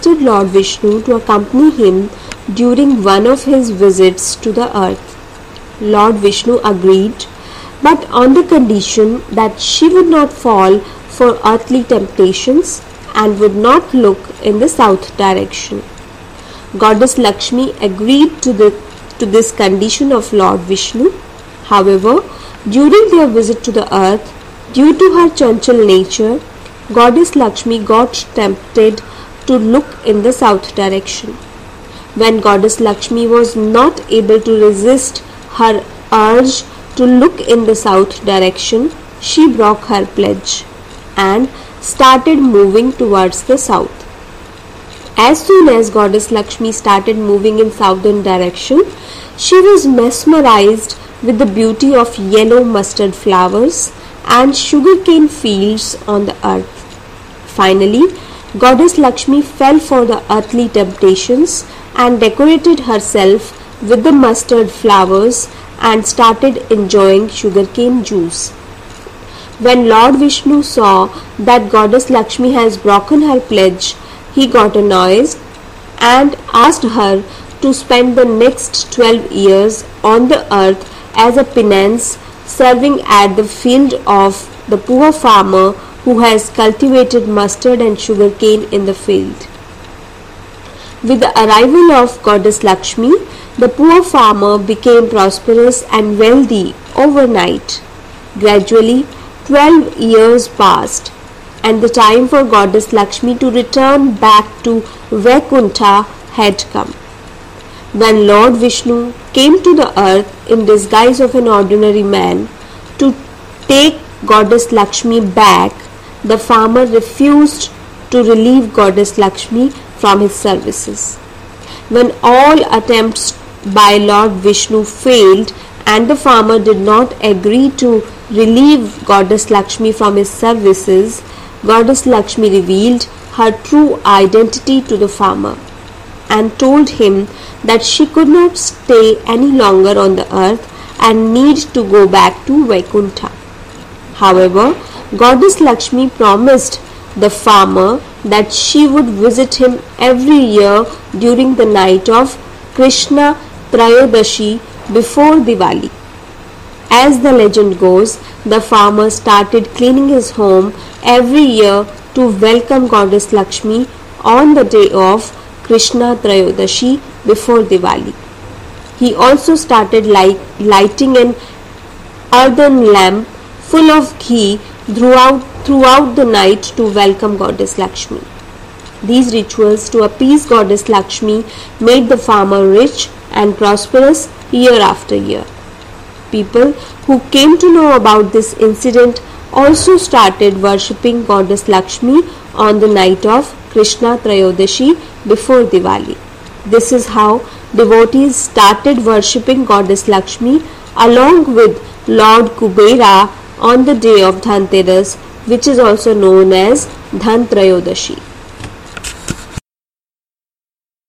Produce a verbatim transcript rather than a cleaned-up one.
Lord Vishnu to accompany him during one of his visits to the earth. Lord Vishnu agreed, but on the condition that she would not fall for earthly temptations and would not look in the south direction. Goddess Lakshmi agreed to, the, to this condition of Lord Vishnu. However, during their visit to the earth, due to her chanchal nature, Goddess Lakshmi got tempted to look in the south direction. When Goddess Lakshmi was not able to resist her urge to look in the south direction, she broke her pledge and started moving towards the south. As soon as Goddess Lakshmi started moving in southern direction, she was mesmerized with the beauty of yellow mustard flowers and sugarcane fields on the earth. Finally, Goddess Lakshmi fell for the earthly temptations and decorated herself with the mustard flowers and started enjoying sugarcane juice. When Lord Vishnu saw that Goddess Lakshmi has broken her pledge, he got annoyed and asked her to spend the next twelve years on the earth as a penance, serving at the field of the poor farmer who has cultivated mustard and sugarcane in the field. With the arrival of Goddess Lakshmi, the poor farmer became prosperous and wealthy overnight. Gradually, twelve years passed, and the time for Goddess Lakshmi to return back to Vaikuntha had come. When Lord Vishnu came to the earth in disguise of an ordinary man to take Goddess Lakshmi back, the farmer refused to relieve Goddess Lakshmi from his services. When all attempts by Lord Vishnu failed and the farmer did not agree to relieve Goddess Lakshmi from his services, Goddess Lakshmi revealed her true identity to the farmer and told him that she could not stay any longer on the earth and need to go back to Vaikuntha. However, Goddess Lakshmi promised the farmer that she would visit him every year during the night of Krishna Trayodashi before Diwali. As the legend goes, the farmer started cleaning his home every year to welcome Goddess Lakshmi on the day of Krishna Trayodashi before Diwali. He also started light, lighting an earthen lamp full of ghee throughout, throughout the night to welcome Goddess Lakshmi. These rituals to appease Goddess Lakshmi made the farmer rich and prosperous year after year. People who came to know about this incident also started worshipping Goddess Lakshmi on the night of Krishna Trayodashi before Diwali. This is how devotees started worshipping Goddess Lakshmi along with Lord Kubera on the day of Dhanteras, which is also known as Dhan Trayodashi.